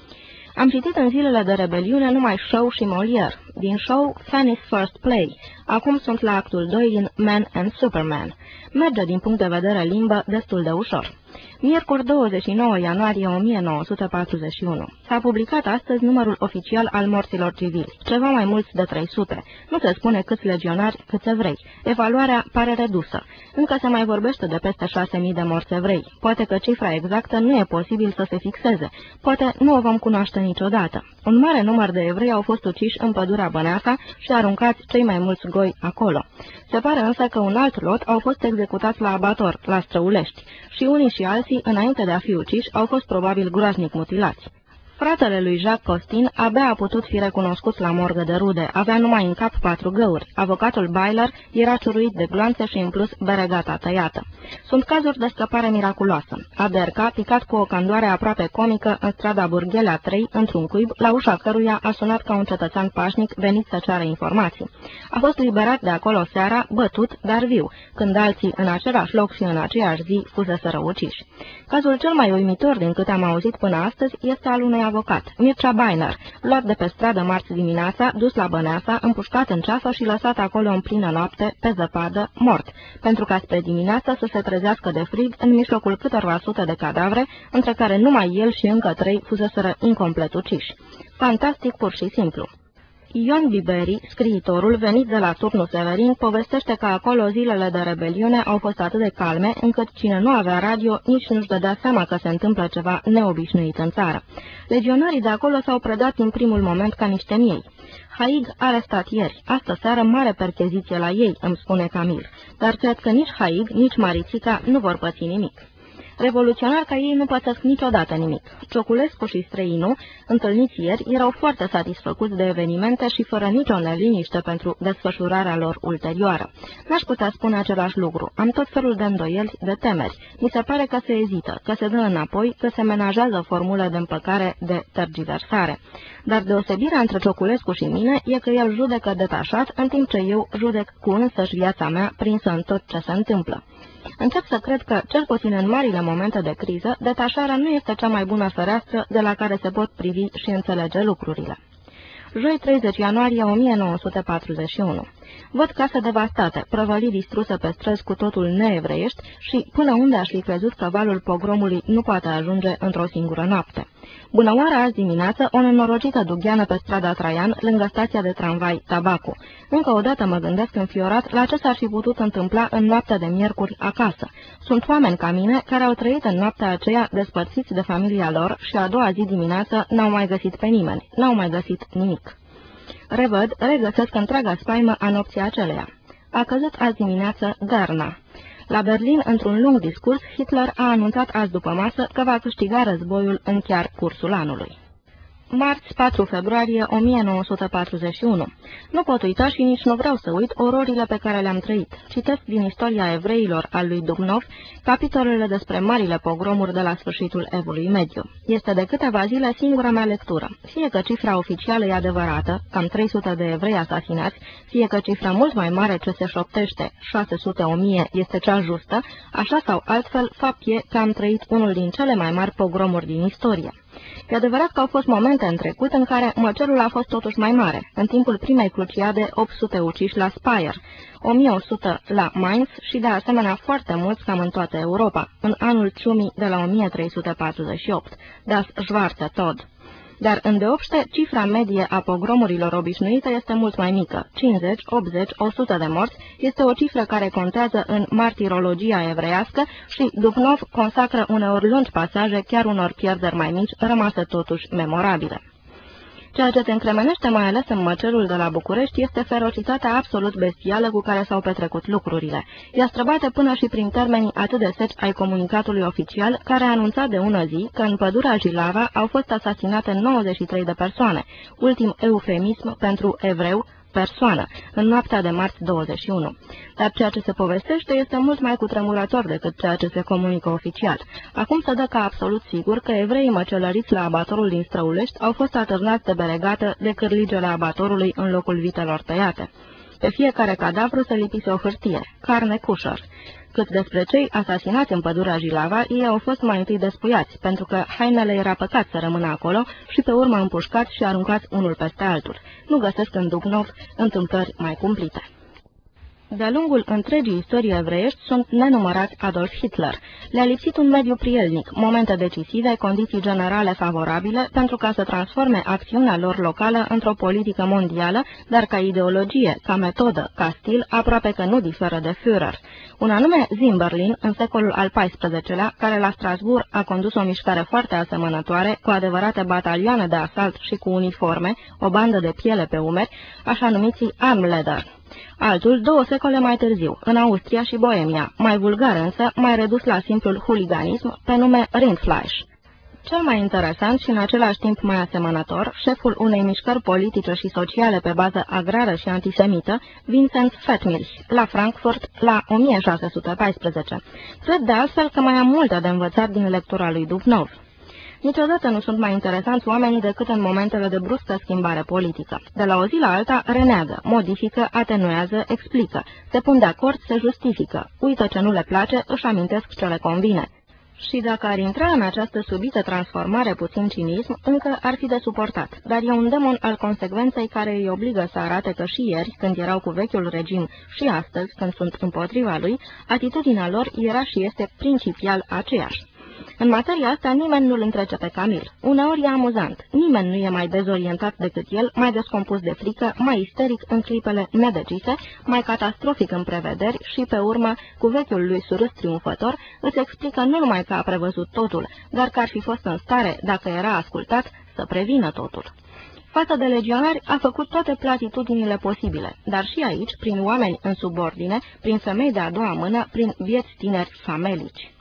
Am citit în zilele de rebeliune numai Shaw și Molière. Din Shaw, Fanny's First Play. Acum sunt la actul doi din Man and Superman. Merge din punct de vedere limbă destul de ușor. Miercuri douăzeci și nouă ianuarie o mie nouă sute patruzeci și unu. S-a publicat astăzi numărul oficial al morților civili, ceva mai mulți de trei sute. Nu se spune câți legionari, câți evrei. Evaluarea pare redusă. Încă se mai vorbește de peste șase mii de morți evrei. Poate că cifra exactă nu e posibil să se fixeze. Poate nu o vom cunoaște niciodată. Un mare număr de evrei au fost uciși în pădurea Băneasa și aruncați cei mai mulți goi acolo. Se pare însă că un alt lot au fost executați la abator, la Străulești, și unii și alții, înainte de a fi uciși, au fost probabil groaznic mutilați. Fratele lui Jacques Costin abia a putut fi recunoscut la morgă de rude, avea numai în cap patru găuri. Avocatul Byler era ciuruit de gloanțe și în plus beregata tăiată. Sunt cazuri de scăpare miraculoasă. Aderca, picat cu o candoare aproape comică în strada Burghelea trei, într-un cuib, la ușa căruia a sunat ca un cetățean pașnic venit să ceară informații. A fost liberat de acolo seara, bătut, dar viu, când alții în același loc și în aceeași zi fuseseră uciși. Cazul cel mai uimitor din câte am auzit până astăzi este al unui avocat, Mircea Bainer, luat de pe stradă marți dimineața, dus la Băneasa, împușcat în ceafă și lăsat acolo în plină noapte, pe zăpadă, mort, pentru ca spre dimineață să se trezească de frig în mijlocul câtorva sute de cadavre, între care numai el și încă trei fuseseră incomplet uciși. Fantastic pur și simplu. Ion Biberi, scriitorul venit de la Turnul Severin, povestește că acolo zilele de rebeliune au fost atât de calme, încât cine nu avea radio nici nu-și dădea seama că se întâmplă ceva neobișnuit în țară. Legionarii de acolo s-au predat în primul moment ca niște miei. Haig arestat ieri, astă seară mare percheziție la ei, îmi spune Camil, dar cred că nici Haig, nici Marițica nu vor păți nimic. Revoluționari ca ei nu pățesc niciodată nimic. Cioculescu și Străinu, întâlniți ieri, erau foarte satisfăcuți de evenimente și fără nicio neliniște pentru desfășurarea lor ulterioară. N-aș putea spune același lucru. Am tot felul de îndoieli, de temeri. Mi se pare că se ezită, că se dă înapoi, că se menajează formule de împăcare, de tergiversare. Dar deosebirea între Cioculescu și mine e că el judecă detașat, în timp ce eu judec cu însăși viața mea prinsă în tot ce se întâmplă. Încep să cred că, cel puțin în marile momente de criză, detașarea nu este cea mai bună fereastră de la care se pot privi și înțelege lucrurile. Joi treizeci ianuarie o mie nouă sute patruzeci și unu. Văd case devastate, prăvălii distruse pe străzi cu totul neevreiești și până unde aș fi crezut că valul pogromului nu poate ajunge într-o singură noapte. Bună oară azi dimineață, o nenorocită dugheană pe strada Traian, lângă stația de tramvai Tabacu. Încă o dată mă gândesc înfiorat la ce s-ar fi putut întâmpla în noaptea de miercuri acasă. Sunt oameni ca mine care au trăit în noaptea aceea despărțiți de familia lor și a doua zi dimineață n-au mai găsit pe nimeni, n-au mai găsit nimic. Revăd, regăsesc întreaga spaimă a nopții aceleia. A căzut azi dimineață Derna. La Berlin, într-un lung discurs, Hitler a anunțat azi după masă că va câștiga războiul în chiar cursul anului. Marți, patru februarie o mie nouă sute patruzeci și unu. Nu pot uita și nici nu vreau să uit ororile pe care le-am trăit. Citesc din istoria evreilor al lui Dubnov capitolele despre marile pogromuri de la sfârșitul Evului Mediu. Este de câteva zile singura mea lectură. Fie că cifra oficială e adevărată, cam trei sute de evrei asasinați, fie că cifra mult mai mare ce se șoptește, șase sute o mie, este cea justă, așa sau altfel, fapt e că am trăit unul din cele mai mari pogromuri din istorie. E adevărat că au fost momente în trecut în care măcelul a fost totuși mai mare. În timpul primei cruciade, opt sute uciși la Speyer, o mie o sută la Mainz și de asemenea foarte mulți cam în toată Europa, în anul ciumii de la o mie trei sute patruzeci și opt, Das Schwarze Tod. dar îndeopște cifra medie a pogromurilor obișnuite este mult mai mică. cincizeci, optzeci, o sută de morți este o cifră care contează în martirologia evreiască și Dubnov consacră uneori lungi pasaje chiar unor pierderi mai mici, rămase totuși memorabile. Ceea ce te încremenește mai ales în măcelul de la București este ferocitatea absolut bestială cu care s-au petrecut lucrurile. Ea străbate până și prin termenii atât de seci ai comunicatului oficial, care a anunțat de ună zi că în pădurea Jilava au fost asasinate nouăzeci și trei de persoane, ultim eufemism pentru evreu, persoană, în noaptea de marți douăzeci și unu. Dar ceea ce se povestește este mult mai cutremurător decât ceea ce se comunică oficial. Acum se dă ca absolut sigur că evreii măcelăriți la abatorul din Străulești au fost atârnați de beregată de cârligele abatorului în locul vitelor tăiate. Pe fiecare cadavru se lipise o hârtie, carne kosher. Cât despre cei asasinați în pădurea Jilava, ei au fost mai întâi despuiați, pentru că hainele era păcat să rămână acolo și pe urmă împușcați și aruncați unul peste altul. Nu găsesc în Dubnov întâmplări mai cumplite. De-a lungul întregii istorii evreiești sunt nenumărați Adolf Hitler. Le-a lipsit un mediu prielnic, momente decisive, condiții generale favorabile pentru ca să transforme acțiunea lor locală într-o politică mondială, dar ca ideologie, ca metodă, ca stil, aproape că nu diferă de Führer. Un anume Zimberlin, în secolul al paisprezecelea, care la Strasbourg a condus o mișcare foarte asemănătoare, cu adevărate batalioane de asalt și cu uniforme, o bandă de piele pe umeri, așa numiții Armleder. Altul, două secole mai târziu, în Austria și Boemia, mai vulgar însă, mai redus la simplul huliganism, pe nume Rindfleisch. Cel mai interesant și în același timp mai asemănător, șeful unei mișcări politice și sociale pe bază agrară și antisemită, Vincent Fettmilch, la Frankfurt, la o mie șase sute paisprezece. Cred de altfel că mai am multe de învățat din lectura lui Dubnov. Niciodată nu sunt mai interesanți oamenii decât în momentele de bruscă schimbare politică. De la o zi la alta reneagă, modifică, atenuează, explică, se pun de acord, se justifică, uită ce nu le place, își amintesc ce le convine. Și dacă ar intra în această subită transformare puțin cinism, încă ar fi de suportat, dar e un demon al consecvenței care îi obligă să arate că și ieri, când erau cu vechiul regim, și astăzi, când sunt împotriva lui, atitudinea lor era și este principial aceeași. În materia asta nimeni nu-l întrece pe Camil. Uneori e amuzant. Nimeni nu e mai dezorientat decât el, mai descompus de frică, mai isteric în clipele nedecise, mai catastrofic în prevederi și, pe urmă, cu vechiul lui surâs triumfător, îți explică nu numai că a prevăzut totul, dar că ar fi fost în stare, dacă era ascultat, să prevină totul. Față de legionari a făcut toate platitudinile posibile, dar și aici, prin oameni în subordine, prin femei de a doua mână, prin vieți tineri famelici.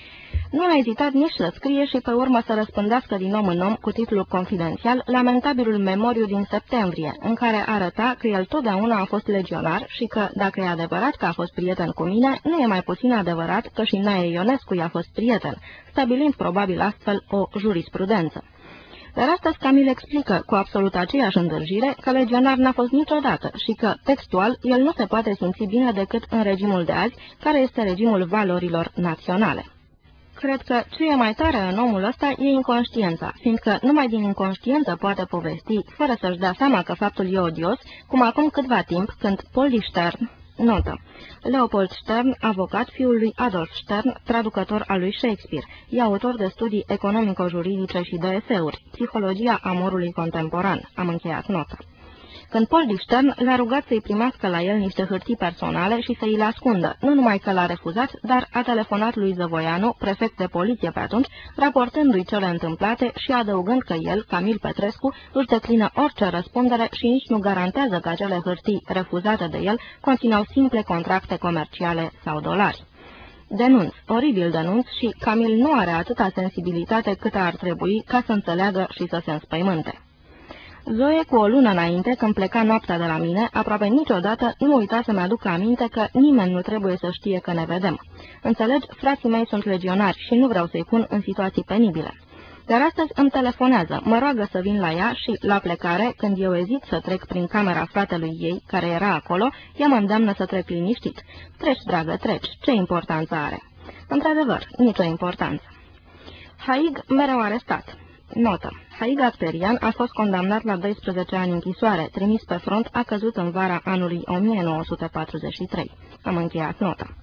Nu a ezitat nici să scrie și pe urmă să răspândească din om în om, cu titlul confidențial, lamentabilul memoriu din septembrie, în care arăta că el totdeauna a fost legionar și că, dacă e adevărat că a fost prieten cu mine, nu e mai puțin adevărat că și Nae Ionescu i-a fost prieten, stabilind probabil astfel o jurisprudență. Dar astăzi Camil explică, cu absolut aceeași îndârjire, că legionar n-a fost niciodată și că, textual, el nu se poate simți bine decât în regimul de azi, care este regimul valorilor naționale. Cred că ce e mai tare în omul ăsta e inconștiența, fiindcă numai din inconștiență poate povesti, fără să-și dea seama că faptul e odios, cum acum câtva timp, când Poldi Stern, notă, Leopold Stern, avocat, fiul lui Adolf Stern, traducător al lui Shakespeare, e autor de studii economico-juridice și de eseuri, Psihologia amorului contemporan, am încheiat nota. Când Poldi Stern l-a rugat să-i primească la el niște hârtii personale și să-i le ascundă, nu numai că l-a refuzat, dar a telefonat lui Zăvoianu, prefect de poliție pe atunci, raportându-i cele întâmplate și adăugând că el, Camil Petrescu, își declină orice răspundere și nici nu garantează că acele hârtii refuzate de el conțineau simple contracte comerciale sau dolari. Denunț, oribil denunț și Camil nu are atâta sensibilitate cât ar trebui ca să înțeleagă și să se înspăimânte. Zoe, cu o lună înainte, când pleca noaptea de la mine, aproape niciodată nu uita să-mi aducă aminte că nimeni nu trebuie să știe că ne vedem. Înțelegi, frații mei sunt legionari și nu vreau să-i pun în situații penibile. Dar astăzi îmi telefonează, mă roagă să vin la ea și, la plecare, când eu ezit să trec prin camera fratelui ei, care era acolo, ea mă îndeamnă să trec liniștit. Treci, dragă, treci, ce importanță are? Într-adevăr, nicio importanță. Haig mereu arestat. Notă. Haig Asperian a fost condamnat la doisprezece ani închisoare, trimis pe front, a căzut în vara anului o mie nouă sute patruzeci și trei. Am încheiat nota.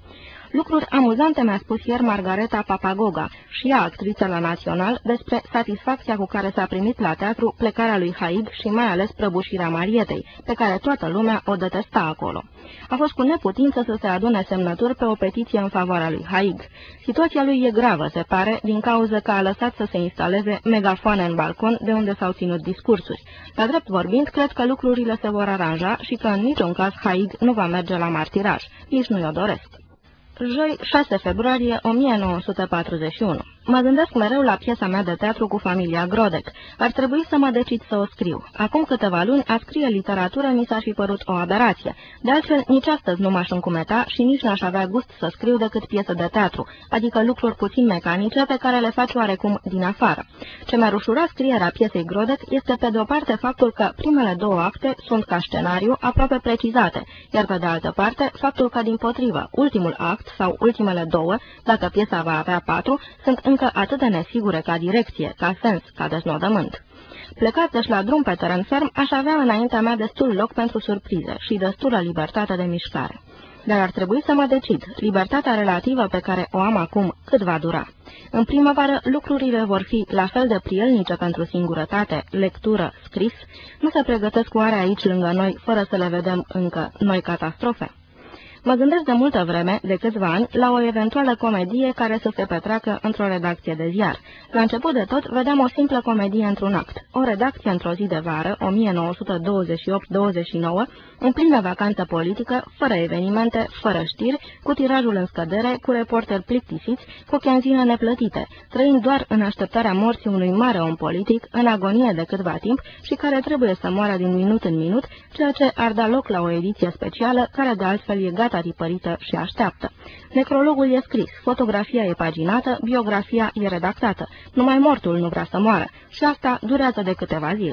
Lucruri amuzante mi-a spus ieri Margareta Papagoga, și ea actriță la Național, despre satisfacția cu care s-a primit la teatru plecarea lui Haig și mai ales prăbușirea Marietei, pe care toată lumea o detesta acolo. A fost cu neputință să se adune semnături pe o petiție în favoarea lui Haig. Situația lui e gravă, se pare, din cauza că a lăsat să se instaleze megafoane în balcon de unde s-au ținut discursuri. La drept vorbind, cred că lucrurile se vor aranja și că în niciun caz Haig nu va merge la martiraj. Nici nu i-o doresc. Joi, șase februarie o mie nouă sute patruzeci și unu. Mă gândesc mereu la piesa mea de teatru cu familia Grodec. Ar trebui să mă decid să o scriu. Acum câteva luni, a scrie literatură mi s-ar fi părut o aberație. De altfel, nici astăzi nu m-aș încumeta și nici n-aș avea gust să scriu decât piesă de teatru, adică lucruri puțin mecanice pe care le faci oarecum din afară. Ce mi-ar ușura scrierea piesei Grodec este pe de o parte faptul că primele două acte sunt ca scenariu aproape precizate, iar pe de altă parte faptul că dimpotrivă, ultimul act sau ultimele două, dacă piesa va avea patru, sunt încă atât de nesigure ca direcție, ca sens, ca deznodământ. Plecat deci la drum pe teren ferm, aș avea înaintea mea destul loc pentru surprize și destulă libertate de mișcare. Dar ar trebui să mă decid. Libertatea relativă pe care o am acum, cât va dura? În primăvară, lucrurile vor fi la fel de prielnice pentru singurătate, lectură, scris? Nu se pregătesc oare aici lângă noi, fără să le vedem încă, noi catastrofe? Mă gândesc de multă vreme, de câțiva ani, la o eventuală comedie care să se petreacă într-o redacție de ziar. La început de tot, vedeam o simplă comedie într-un act. O redacție într-o zi de vară, o mie nouă sute douăzeci și opt douăzeci și nouă, în plină vacanță politică, fără evenimente, fără știri, cu tirajul în scădere, cu reporteri plictisiți, cu chenzină neplătite, trăind doar în așteptarea morții unui mare om politic, în agonie de câtva timp și care trebuie să moară din minut în minut, ceea ce ar da loc la o ediție specială, care de altfel e gata tipărită și așteaptă. Necrologul e scris, fotografia e paginată, biografia e redactată, numai mortul nu vrea să moară și asta durează de câteva zile.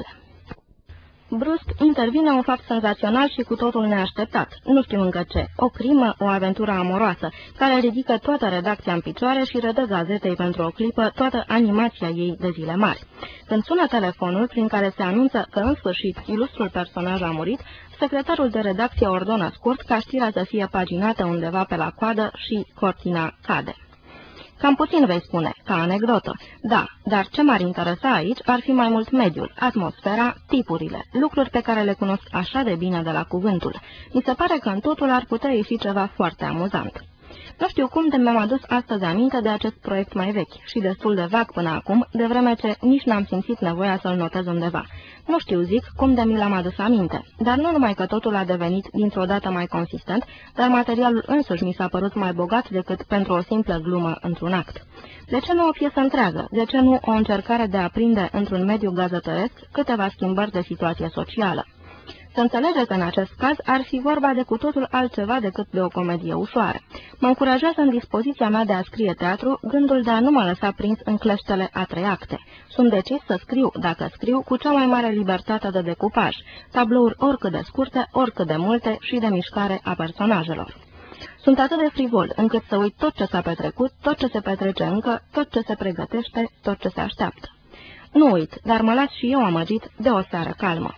Brusc intervine un fapt senzațional și cu totul neașteptat, nu știu încă ce, o crimă, o aventură amoroasă, care ridică toată redacția în picioare și redă gazetei pentru o clipă toată animația ei de zile mari. Când sună telefonul prin care se anunță că în sfârșit ilustrul personaj a murit, secretarul de redacție ordonă scurt ca știrea să fie paginată undeva pe la coadă și cortina cade. Cam puțin vei spune, ca anecdotă. Da, dar ce m-ar interesa aici ar fi mai mult mediul, atmosfera, tipurile, lucruri pe care le cunosc așa de bine de la cuvântul. Mi se pare că în totul ar putea ieși ceva foarte amuzant. Nu știu cum de mi-am adus astăzi aminte de acest proiect mai vechi și destul de vag până acum, de vreme ce nici n-am simțit nevoia să-l notez undeva. Nu știu, zic, cum de mi l-am adus aminte, dar nu numai că totul a devenit dintr-o dată mai consistent, dar materialul însuși mi s-a părut mai bogat decât pentru o simplă glumă într-un act. De ce nu o piesă întreagă? De ce nu o încercare de a prinde într-un mediu gazetăresc câteva schimbări de situație socială? Să înțelege că în acest caz ar fi vorba de cu totul altceva decât de o comedie ușoară. Mă încurajează în dispoziția mea de a scrie teatru gândul de a nu mă lăsa prins în cleștele a trei acte. Sunt decis să scriu, dacă scriu, cu cea mai mare libertate de decupaj, tablouri oricât de scurte, oricât de multe și de mișcare a personajelor. Sunt atât de frivol încât să uit tot ce s-a petrecut, tot ce se petrece încă, tot ce se pregătește, tot ce se așteaptă. Nu uit, dar mă las și eu amăgit de o seară calmă.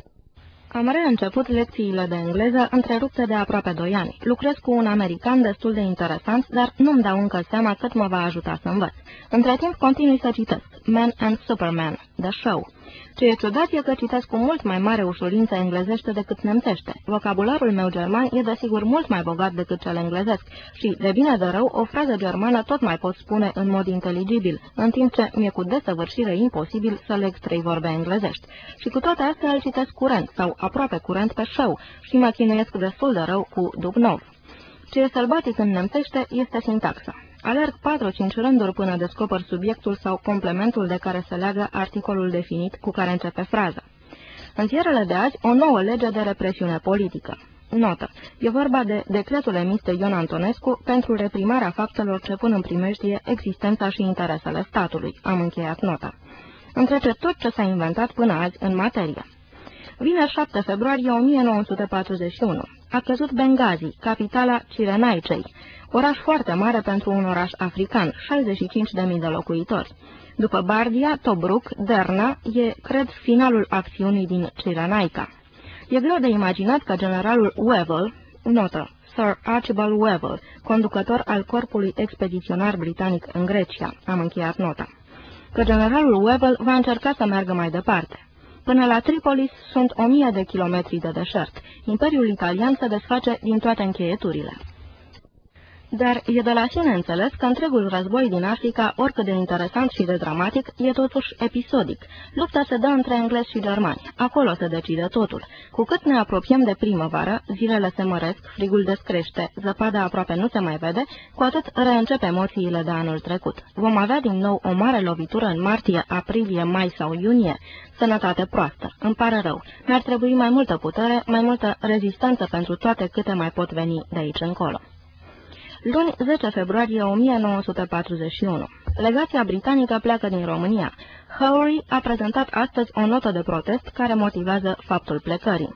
Am reînceput lecțiile de engleză întrerupte de aproape doi ani. Lucrez cu un american destul de interesant, dar nu-mi dau încă seama cât mă va ajuta să învăț. Între timp continui să citesc Man and Superman, The Show. Ce e ciudat e că citesc cu mult mai mare ușurință englezește decât nemțește. Vocabularul meu german e desigur mult mai bogat decât cel englezesc și, de bine de rău, o frază germană tot mai pot spune în mod inteligibil, în timp ce mi-e cu desăvârșire imposibil să leg trei vorbe englezești. Și cu toate astea îl citesc curent sau aproape curent pe Show și mă chinuiesc destul de rău cu Dubnov. Ce e sălbatic în nemțește este sintaxa. Alerg patru-cinci rânduri până descoper subiectul sau complementul de care se leagă articolul definit cu care începe fraza. În ziarele de azi, o nouă lege de represiune politică. Notă. E vorba de decretul emis de Ion Antonescu pentru reprimarea faptelor ce pun în primejdie existența și interesele statului. Am încheiat nota. Întrece tot ce s-a inventat până azi în materie. Vineri șapte februarie o mie nouă sute patruzeci și unu. A căzut Benghazi, capitala Cirenaicei, oraș foarte mare pentru un oraș african, șaizeci și cinci de mii de locuitori. După Bardia, Tobruk, Derna, e, cred, finalul acțiunii din Cirenaica. E greu de imaginat că generalul Wavell, notă, Sir Archibald Wavell, conducător al corpului expediționar britanic în Grecia. Am încheiat nota. Că generalul Wavell va încerca să meargă mai departe. Până la Tripolis sunt o mie de kilometri de deșert. Imperiul italian se desface din toate încheieturile. Dar e de la sine înțeles că întregul război din Africa, oricât de interesant și de dramatic, e totuși episodic. Lupta se dă între englezi și germani. Acolo se decide totul. Cu cât ne apropiem de primăvară, zilele se măresc, frigul descrește, zăpada aproape nu se mai vede, cu atât reîncep emoțiile de anul trecut. Vom avea din nou o mare lovitură în martie, aprilie, mai sau iunie. Sănătate proastă. Îmi pare rău. Mi-ar trebui mai multă putere, mai multă rezistență pentru toate câte mai pot veni de aici încolo. Luni, zece februarie o mie nouă sute patruzeci și unu. Legația britanică pleacă din România. Howry a prezentat astăzi o notă de protest care motivează faptul plecării.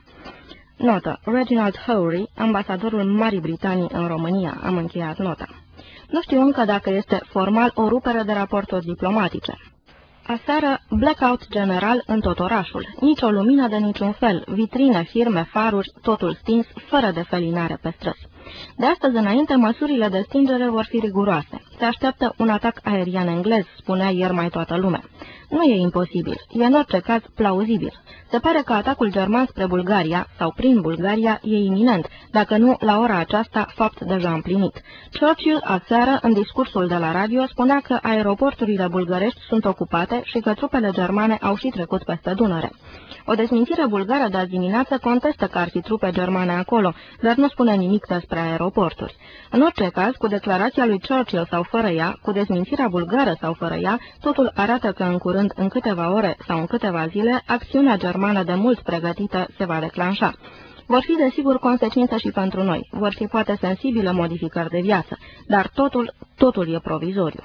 Notă. Reginald Howry, ambasadorul Marii Britanii în România. Am încheiat nota. Nu știu încă dacă este formal o rupere de raporturi diplomatice. Aseară, blackout general în tot orașul. Nici o lumină de niciun fel, vitrine, firme, faruri, totul stins, fără defelinare pe străzi. De astăzi înainte, măsurile de stingere vor fi riguroase. Se așteaptă un atac aerian englez, spunea ieri mai toată lumea. Nu e imposibil, e în orice caz plauzibil. Se pare că atacul german spre Bulgaria, sau prin Bulgaria, e iminent, dacă nu, la ora aceasta, fapt deja împlinit. Churchill, aseară, în discursul de la radio, spunea că aeroporturile bulgărești sunt ocupate și că trupele germane au și trecut peste Dunăre. O dezmințire bulgară de azi dimineață contestă că ar fi trupe germane acolo, dar nu spune nimic despre aeroporturi. În orice caz, cu declarația lui Churchill sau fără ea, cu dezmințirea bulgară sau fără ea, totul arată că în curând, în câteva ore sau în câteva zile, acțiunea germană de mult pregătită se va declanșa. Vor fi desigur consecințe și pentru noi, vor fi poate sensibile modificări de viață, dar totul, totul e provizoriu.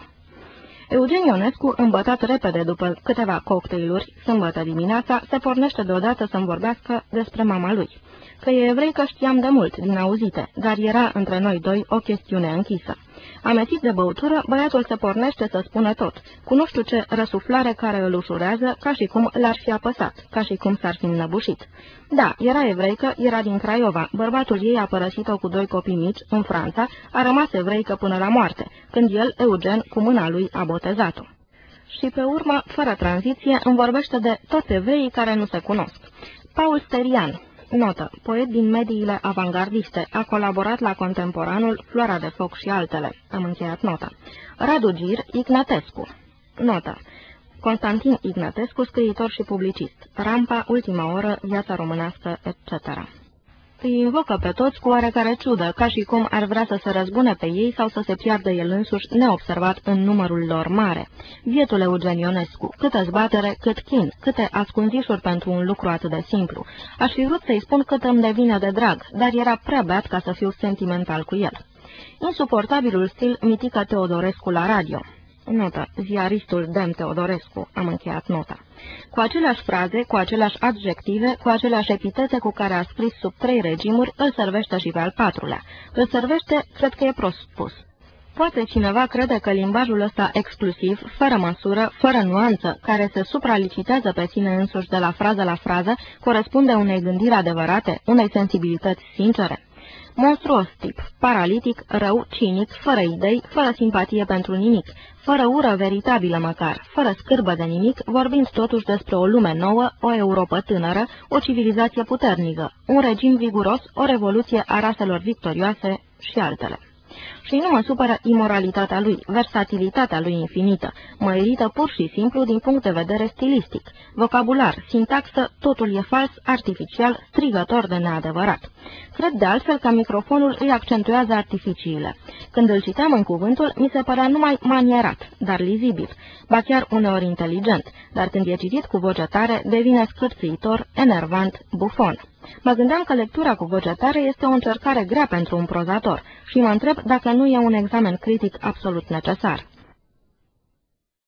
Eugen Ionescu, îmbătat repede după câteva cocktailuri, sâmbătă dimineața, se pornește deodată să-mi vorbească despre mama lui. Că e evreică știam de mult, din auzite, dar era între noi doi o chestiune închisă. Amețit de băutură, băiatul se pornește să spună tot, cu nu știu ce răsuflare care îl ușurează, ca și cum l-ar fi apăsat, ca și cum s-ar fi înnăbușit. Da, era evreică, era din Craiova, bărbatul ei a părăsit-o cu doi copii mici, în Franța, a rămas evreică până la moarte, când el, Eugen, cu mâna lui a botezat-o. Și pe urmă, fără tranziție, îmi vorbește de toți evreii care nu se cunosc. Paul Sterian. Notă. Poet din mediile avangardiste. A colaborat la Contemporanul, Floarea de Foc și altele. Am încheiat nota. Radu Gir, Ignatescu. Notă. Constantin Ignatescu, scriitor și publicist. Rampa, Ultima oră, Viața românească, et cetera. Îi invocă pe toți cu oarecare ciudă, ca și cum ar vrea să se răzbune pe ei sau să se piardă el însuși neobservat în numărul lor mare. Bietul Eugen Ionescu, câtă zbatere, cât chin, câte ascunzișuri pentru un lucru atât de simplu. Aș fi vrut să-i spun cât îmi devine de drag, dar era prea beat ca să fiu sentimental cu el. Insuportabilul stil Mitică Teodorescu la radio. Notă. Ziaristul Dem Teodorescu. Am încheiat nota. Cu aceleași fraze, cu aceleași adjective, cu aceleași epitete cu care a scris sub trei regimuri, îl servește și pe al patrulea. Îl servește, cred că e prost spus. Poate cineva crede că limbajul ăsta exclusiv, fără măsură, fără nuanță, care se supralicitează pe sine însuși de la frază la frază, corespunde unei gândiri adevărate, unei sensibilități sincere? Monstruos tip, paralitic, rău, cinic, fără idei, fără simpatie pentru nimic, fără ură veritabilă măcar, fără scârbă de nimic, vorbind totuși despre o lume nouă, o Europă tânără, o civilizație puternică, un regim viguros, o revoluție a raselor victorioase și altele. Și nu mă supără imoralitatea lui, versatilitatea lui infinită, mă irită pur și simplu din punct de vedere stilistic. Vocabular, sintaxă, totul e fals, artificial, strigător de neadevărat. Cred de altfel că microfonul îi accentuează artificiile. Când îl citeam în cuvântul, mi se părea numai manierat, dar lizibil, ba chiar uneori inteligent, dar când e citit cu voce tare, devine scârțâitor, enervant, bufon. Mă gândeam că lectura cu voce tare este o încercare grea pentru un prozator și mă întreb dacă nu e un examen critic absolut necesar.